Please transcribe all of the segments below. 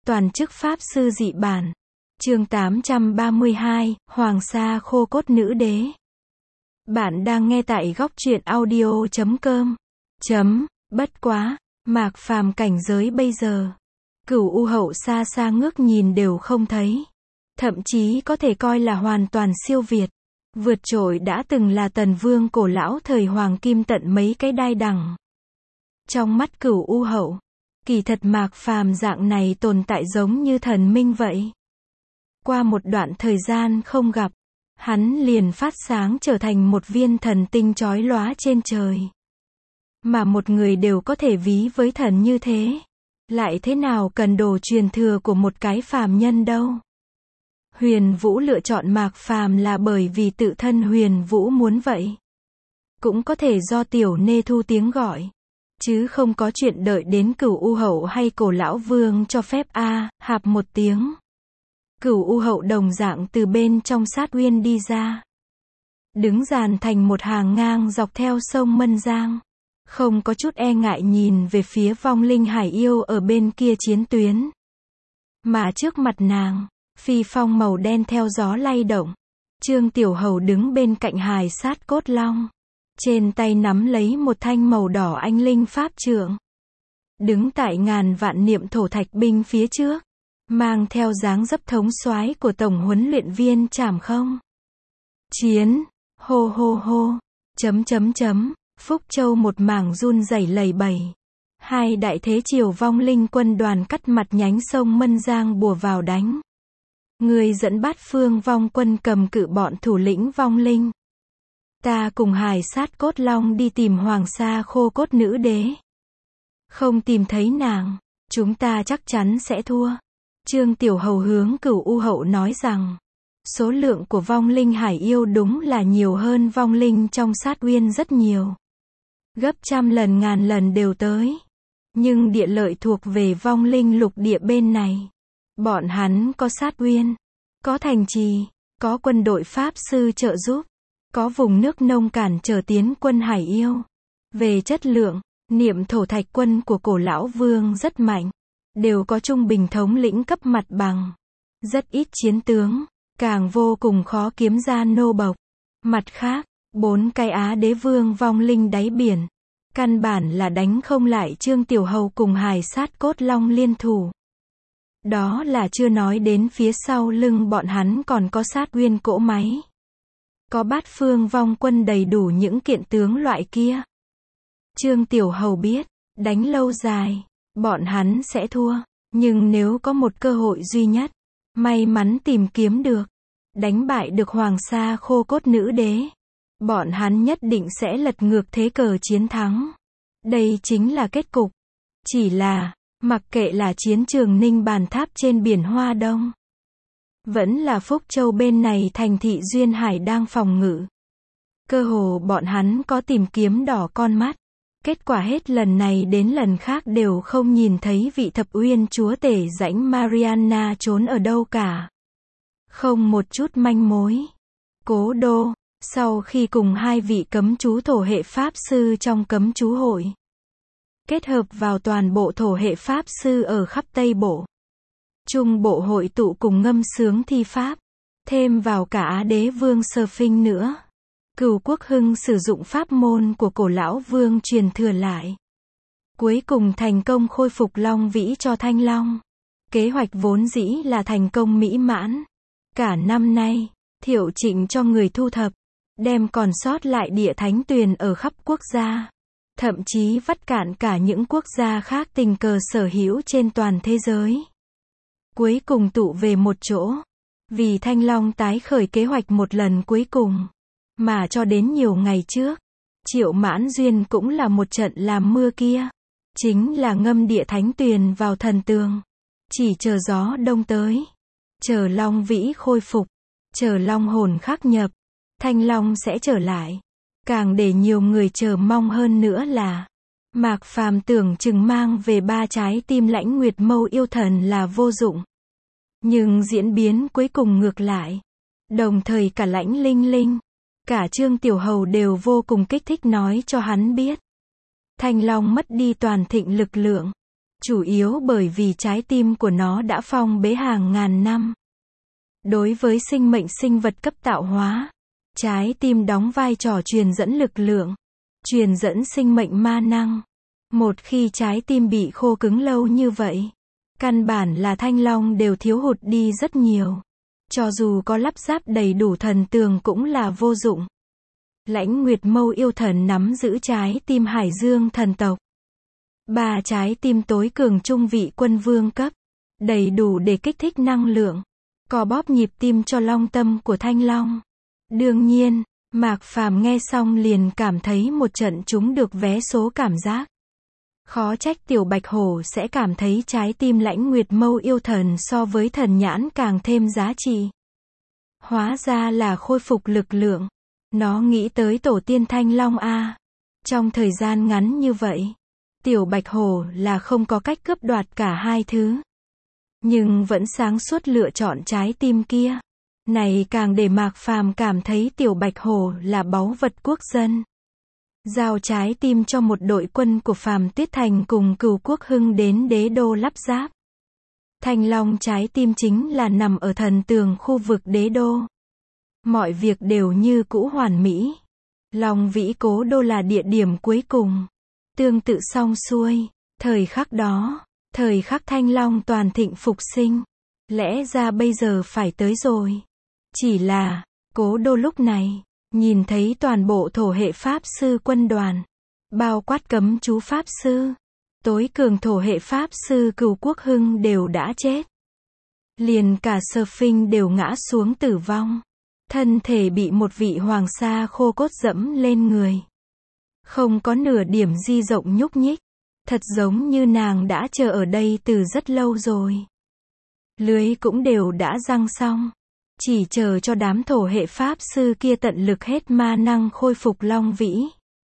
Toàn chức Pháp Sư dị bản. Chương 832, Hoàng Sa khô cốt nữ đế. Bạn đang nghe tại góc truyện audio.com. Bất quá, Mạc Phàm cảnh giới bây giờ. Cửu U hậu xa xa ngước nhìn đều không thấy. Thậm chí có thể coi là hoàn toàn siêu việt. Vượt trội đã từng là Tần Vương cổ lão thời Hoàng Kim tận mấy cái đai đẳng. Trong mắt Cửu U hậu, kỳ thật Mạc Phàm dạng này tồn tại giống như thần minh vậy. Qua một đoạn thời gian không gặp, hắn liền phát sáng trở thành một viên thần tinh chói lóa trên trời. Mà một người đều có thể ví với thần như thế, lại thế nào cần đồ truyền thừa của một cái phàm nhân đâu. Huyền Vũ lựa chọn Mạc Phàm là bởi vì tự thân Huyền Vũ muốn vậy. Cũng có thể do Tiểu Nê Thu tiếng gọi, chứ không có chuyện đợi đến Cửu U hậu hay Cổ lão vương cho phép hạp một tiếng. Cửu U hậu đồng dạng từ bên trong sát uyên đi ra, đứng dàn thành một hàng ngang dọc theo sông Mân Giang, không có chút e ngại nhìn về phía vong linh hải yêu ở bên kia chiến tuyến. Mà trước mặt nàng, phi phong màu đen theo gió lay động. Trương Tiểu Hầu đứng bên cạnh hài sát cốt long, trên tay nắm lấy một thanh màu đỏ anh linh pháp trượng, đứng tại ngàn vạn niệm thổ thạch binh phía trước, mang theo dáng dấp thống soái của tổng huấn luyện viên Trảm Không. Chiến, hô hô hô, Phúc Châu một mảng run rẩy lầy bẩy. Hai đại thế triều vong linh quân đoàn cắt mặt nhánh sông Mân Giang bùa vào đánh. Người dẫn Bát Phương vong quân cầm cự bọn thủ lĩnh vong linh. Ta cùng hài sát cốt long đi tìm Hoàng Sa khô cốt nữ đế. Không tìm thấy nàng, chúng ta chắc chắn sẽ thua. Trương Tiểu Hầu hướng Cửu U hậu nói rằng, số lượng của vong linh hải yêu đúng là nhiều hơn vong linh trong sát uyên rất nhiều. Gấp trăm lần ngàn lần đều tới. Nhưng địa lợi thuộc về vong linh lục địa bên này. Bọn hắn có sát uyên, có thành trì, có quân đội pháp sư trợ giúp, có vùng nước nông cản trở tiến quân hải yêu. Về chất lượng, niệm thổ thạch quân của Cổ lão vương rất mạnh, đều có trung bình thống lĩnh cấp mặt bằng, rất ít chiến tướng, càng vô cùng khó kiếm ra nô bộc. Mặt khác, 4 cái Á đế vương vong linh đáy biển, căn bản là đánh không lại Trương Tiểu Hầu cùng hài sát cốt long liên thủ. Đó là chưa nói đến phía sau lưng bọn hắn còn có sát uyên cỗ máy, có Bát Phương vong quân đầy đủ những kiện tướng loại kia. Trương Tiểu Hầu biết, đánh lâu dài, bọn hắn sẽ thua. Nhưng nếu có một cơ hội duy nhất, may mắn tìm kiếm được, đánh bại được Hoàng Sa khô cốt nữ đế, bọn hắn nhất định sẽ lật ngược thế cờ chiến thắng. Đây chính là kết cục. Chỉ là, mặc kệ là chiến trường Ninh Bàn Tháp trên biển Hoa Đông, vẫn là Phúc Châu bên này thành thị Duyên Hải đang phòng ngự, cơ hồ bọn hắn có tìm kiếm đỏ con mắt. Kết quả hết lần này đến lần khác đều không nhìn thấy vị thập uyên chúa tể rãnh Mariana trốn ở đâu cả. Không một chút manh mối. Cố Đô, sau khi cùng hai vị cấm chú thổ hệ pháp sư trong cấm chú hội, kết hợp vào toàn bộ thổ hệ pháp sư ở khắp Tây Bộ, Trung Bộ hội tụ cùng ngâm sướng thi pháp, thêm vào cả Á đế vương Sở Phinh nữa. Cửu Quốc Hưng sử dụng pháp môn của Cổ lão vương truyền thừa lại, cuối cùng thành công khôi phục Long Vĩ cho Thanh Long. Kế hoạch vốn dĩ là thành công mỹ mãn. Cả năm nay, Thiệu Trịnh cho người thu thập, đem còn sót lại địa thánh tuyền ở khắp quốc gia, thậm chí vắt cạn cả những quốc gia khác tình cờ sở hữu trên toàn thế giới. Cuối cùng tụ về một chỗ, vì Thanh Long tái khởi kế hoạch một lần cuối cùng. Mà cho đến nhiều ngày trước, Triệu Mãn Duyên cũng là một trận làm mưa kia. Chính là ngâm địa thánh tuyền vào thần tường. Chỉ chờ gió đông tới, chờ Long Vĩ khôi phục, chờ Long hồn khắc nhập, Thanh Long sẽ trở lại. Càng để nhiều người chờ mong hơn nữa là, Mạc Phàm tưởng chừng mang về 3 trái tim Lãnh Nguyệt Mâu yêu thần là vô dụng. Nhưng diễn biến cuối cùng ngược lại. Đồng thời cả Lãnh Linh Linh, cả Trương Tiểu Hầu đều vô cùng kích thích nói cho hắn biết. Thanh Long mất đi toàn thịnh lực lượng, Chủ yếu bởi vì trái tim của nó đã phong bế hàng ngàn năm. Đối với sinh mệnh sinh vật cấp tạo hóa, trái tim đóng vai trò truyền dẫn lực lượng, truyền dẫn sinh mệnh ma năng. Một khi trái tim bị khô cứng lâu như vậy, căn bản là Thanh Long đều thiếu hụt đi rất nhiều. Cho dù có lắp ráp đầy đủ thần tường cũng là vô dụng. Lãnh Nguyệt Mâu yêu thần nắm giữ trái tim Hải Dương thần tộc. 3 trái tim tối cường trung vị quân vương cấp, đầy đủ để kích thích năng lượng, co bóp nhịp tim cho long tâm của Thanh Long. Đương nhiên, Mạc Phàm nghe xong liền cảm thấy một trận trúng được vé số cảm giác. Khó trách Tiểu Bạch Hổ sẽ cảm thấy trái tim Lãnh Nguyệt Mâu yêu thần so với thần nhãn càng thêm giá trị. Hóa ra là khôi phục lực lượng. Nó nghĩ tới tổ tiên Thanh Long a. Trong thời gian ngắn như vậy, Tiểu Bạch Hổ là không có cách cướp đoạt cả hai thứ. Nhưng vẫn sáng suốt lựa chọn trái tim kia. Này càng để Mạc Phàm cảm thấy Tiểu Bạch Hổ là báu vật quốc dân. Giao trái tim cho một đội quân của Phàm Tuyết Thành cùng Cửu Quốc Hưng đến đế đô lắp ráp. Thanh Long trái tim chính là nằm ở thần tường khu vực đế đô. Mọi việc đều như cũ hoàn mỹ. Long Vĩ Cố Đô là địa điểm cuối cùng. Tương tự xong xuôi. Thời khắc đó, thời khắc Thanh Long toàn thịnh phục sinh. Lẽ ra bây giờ phải tới rồi. Chỉ là, Cố Đô lúc này, nhìn thấy toàn bộ thổ hệ Pháp Sư quân đoàn. Bao quát cấm chú Pháp Sư. Tối cường thổ hệ Pháp Sư Cửu Quốc Hưng đều đã chết. Liền cả Sở Phinh đều ngã xuống tử vong. Thân thể bị một vị hoàng sa khô cốt dẫm lên người. Không có nửa điểm di rộng nhúc nhích. Thật giống như nàng đã chờ ở đây từ rất lâu rồi. Lưới cũng đều đã răng xong. Chỉ chờ cho đám thổ hệ Pháp Sư kia tận lực hết ma năng khôi phục Long Vĩ.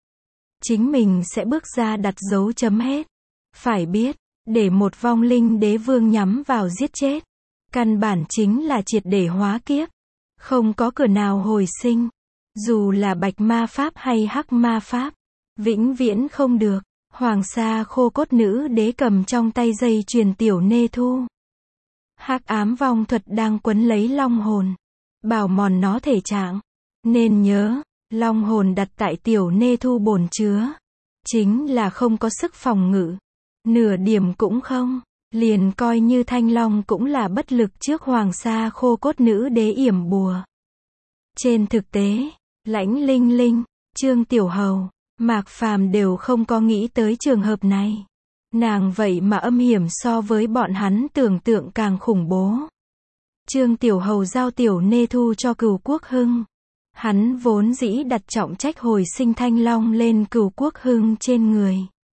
Chính mình sẽ bước ra đặt dấu chấm hết. Phải biết, để một vong linh đế vương nhắm vào giết chết. Căn bản chính là triệt để hóa kiếp. Không có cửa nào hồi sinh. Dù là bạch ma pháp hay hắc ma pháp. Vĩnh viễn không được. Hoàng sa khô cốt nữ đế cầm trong tay dây chuyền Tiểu Nê Thu. Hắc ám vong thuật đang quấn lấy long hồn. Bảo mòn nó thể trạng. Nên nhớ, long hồn đặt tại Tiểu Nê Thu bồn chứa. Chính là không có sức phòng ngự. Nửa điểm cũng không. Liền coi như Thanh Long cũng là bất lực trước hoàng sa khô cốt nữ đế yểm bùa. Trên thực tế, Lãnh Linh Linh, Trương Tiểu Hầu, Mạc Phàm đều không có nghĩ tới trường hợp này. Nàng vậy mà âm hiểm so với bọn hắn tưởng tượng càng khủng bố. Trương Tiểu Hầu giao Tiểu Nê Thu cho Cửu Quốc Hưng. Hắn vốn dĩ đặt trọng trách hồi sinh Thanh Long lên Cửu Quốc Hưng trên người.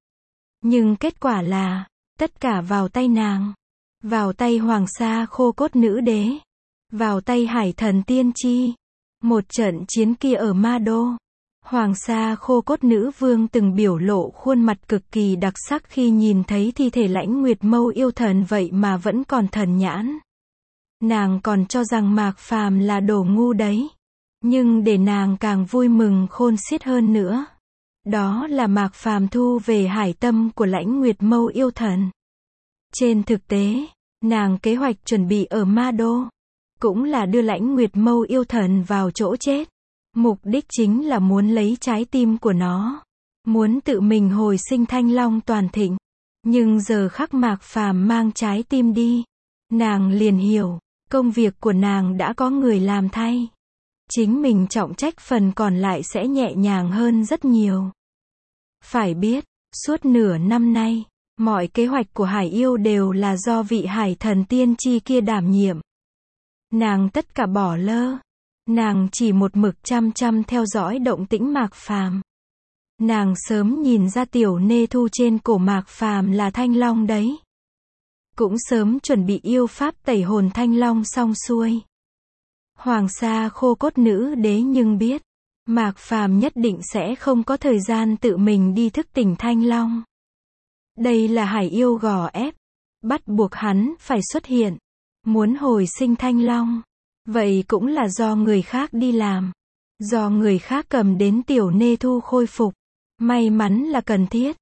Nhưng kết quả là, tất cả vào tay nàng. Vào tay hoàng sa khô cốt nữ đế. Vào tay Hải Thần Tiên Tri. Một trận chiến kia ở Ma Đô. Hoàng sa khô cốt nữ vương từng biểu lộ khuôn mặt cực kỳ đặc sắc khi nhìn thấy thi thể Lãnh Nguyệt Mâu yêu thần vậy mà vẫn còn thần nhãn. Nàng còn cho rằng Mạc Phàm là đồ ngu đấy. Nhưng để nàng càng vui mừng khôn xiết hơn nữa. Đó là Mạc Phàm thu về hải tâm của Lãnh Nguyệt Mâu yêu thần. Trên thực tế, nàng kế hoạch chuẩn bị ở Ma Đô. Cũng là đưa Lãnh Nguyệt Mâu yêu thần vào chỗ chết. Mục đích chính là muốn lấy trái tim của nó. Muốn tự mình hồi sinh Thanh Long toàn thịnh. Nhưng giờ khắc Mạc Phàm mang trái tim đi. Nàng liền hiểu, công việc của nàng đã có người làm thay. Chính mình trọng trách phần còn lại sẽ nhẹ nhàng hơn rất nhiều. Phải biết, suốt nửa năm nay, mọi kế hoạch của Hải Yêu đều là do vị Hải Thần Tiên Tri kia đảm nhiệm. Nàng tất cả bỏ lơ. Nàng chỉ một mực chăm chăm theo dõi động tĩnh Mạc Phàm. Nàng sớm nhìn ra Tiểu Nê Thu trên cổ Mạc Phàm là Thanh Long đấy. Cũng sớm chuẩn bị yêu pháp tẩy hồn Thanh Long xong xuôi. Hoàng sa khô cốt nữ đế nhưng biết, Mạc Phàm nhất định sẽ không có thời gian tự mình đi thức tỉnh Thanh Long. Đây là Hải Yêu gò ép, bắt buộc hắn phải xuất hiện. Muốn hồi sinh Thanh Long, vậy cũng là do người khác đi làm. Do người khác cầm đến Tiểu Nê Thu khôi phục. May mắn là cần thiết.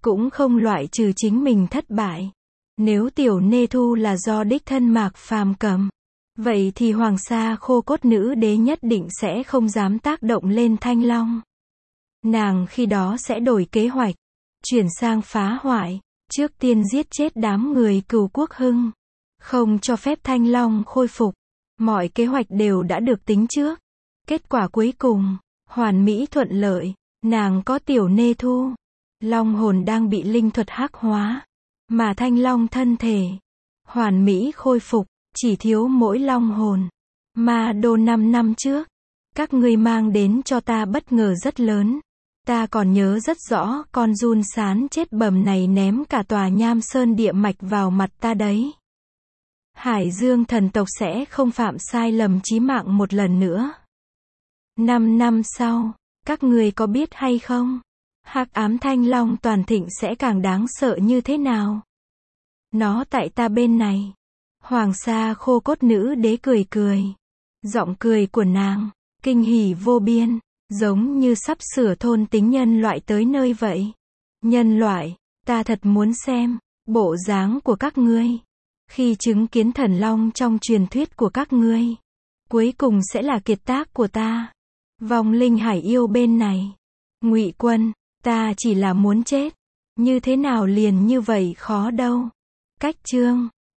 cũng không loại trừ chính mình thất bại. Nếu Tiểu Nê Thu là do đích thân Mạc Phàm cầm, vậy thì Hoàng Sa Khô Cốt Nữ Đế nhất định sẽ không dám tác động lên Thanh Long. Nàng khi đó sẽ đổi kế hoạch, chuyển sang phá hoại, trước tiên giết chết đám người Cửu Quốc Hưng, không cho phép Thanh Long khôi phục. Mọi kế hoạch đều đã được tính trước. Kết quả cuối cùng, hoàn mỹ thuận lợi, nàng có Tiểu Nê Thu. Long hồn đang bị linh thuật hắc hóa, mà Thanh Long thân thể hoàn mỹ khôi phục, chỉ thiếu mỗi long hồn. Ma Đô 5 năm trước, các ngươi mang đến cho ta bất ngờ rất lớn. Ta còn nhớ rất rõ, con giun sán chết bầm này ném cả tòa Nham Sơn địa mạch vào mặt ta đấy. Hải Dương thần tộc sẽ không phạm sai lầm chí mạng một lần nữa. 5 năm sau, các ngươi có biết hay không? Hắc ám Thanh Long toàn thịnh sẽ càng đáng sợ như thế nào? Nó tại ta bên này. Hoàng Sa Khô Cốt Nữ Đế cười cười. Giọng cười của nàng, kinh hỉ vô biên, giống như sắp sửa thôn tính nhân loại tới nơi vậy. Nhân loại, ta thật muốn xem bộ dáng của các ngươi khi chứng kiến thần long trong truyền thuyết của các ngươi. Cuối cùng sẽ là kiệt tác của ta. Vong linh hải yêu bên này. Ngụy Quân, ta chỉ là muốn chết. Như thế nào liền như vậy khó đâu. Cách chương